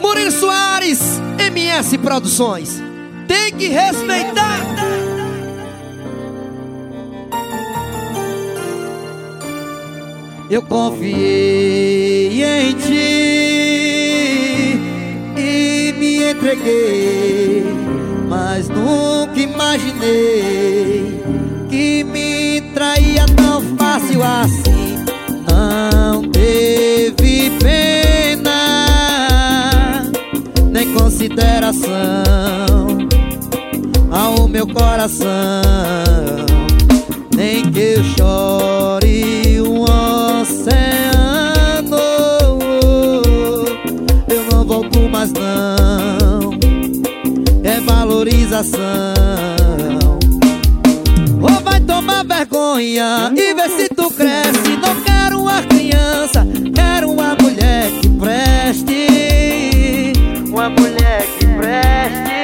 Murilo Soares, MS Produções. Tem que respeitar. Eu confiei em ti e me entreguei, mas nunca imaginei que me traía tão fácil assim. Não teve pena nem consideração ao meu coração, nem que eu chore um oceano. Eu não volto mais não, é valorização. Ou vai tomar vergonha e ver se tu cresce. Não quero uma criança, quero uma mulher que preste. Uma mulher que preste.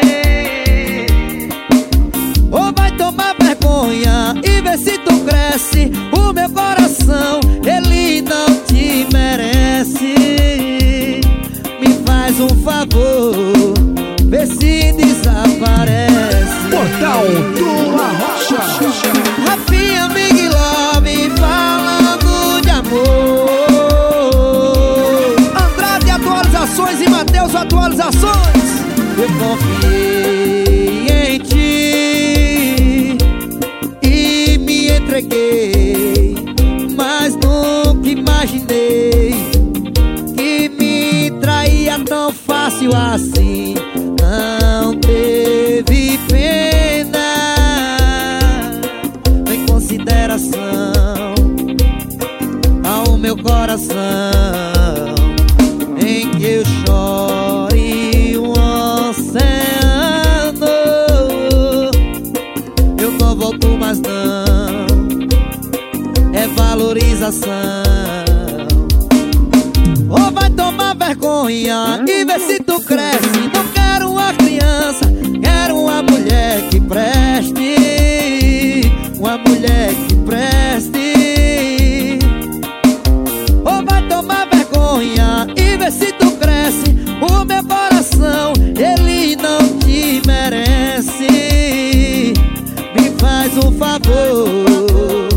Ou vai tomar vergonha e ver se tu cresce. O meu coração, ele não te merece. Me faz um favor, vê se desaparece. Portal do Arrocha. Rafinha, Big Love, falando de amor. Andrade Atualizações e Mateus Atualizações. Eu confiei em ti e me entreguei, mas nunca imaginei que me traía tão fácil assim. Não teve pena nem consideração ao meu coração, em que eu chore um oceano. Eu não volto mais não, é valorização. Ou vai tomar vergonha e ver se tu cresce. Não quero uma criança, quero uma mulher que preste. Uma mulher que preste. Ou vai tomar vergonha e ver se tu cresce. O meu coração, ele não te merece. Me faz um favor.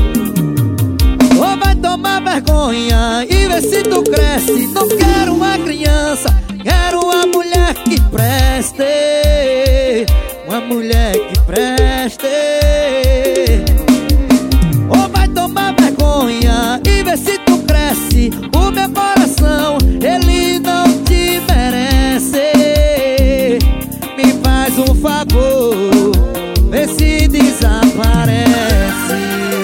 Ou vai tomar vergonha e ver se tu cresce. Não quero uma criança, quero uma mulher que preste. Uma mulher que preste. Ou vai tomar vergonha e ver se tu cresce. O meu coração, ele não te merece. Me faz um favor, vê se desaparece.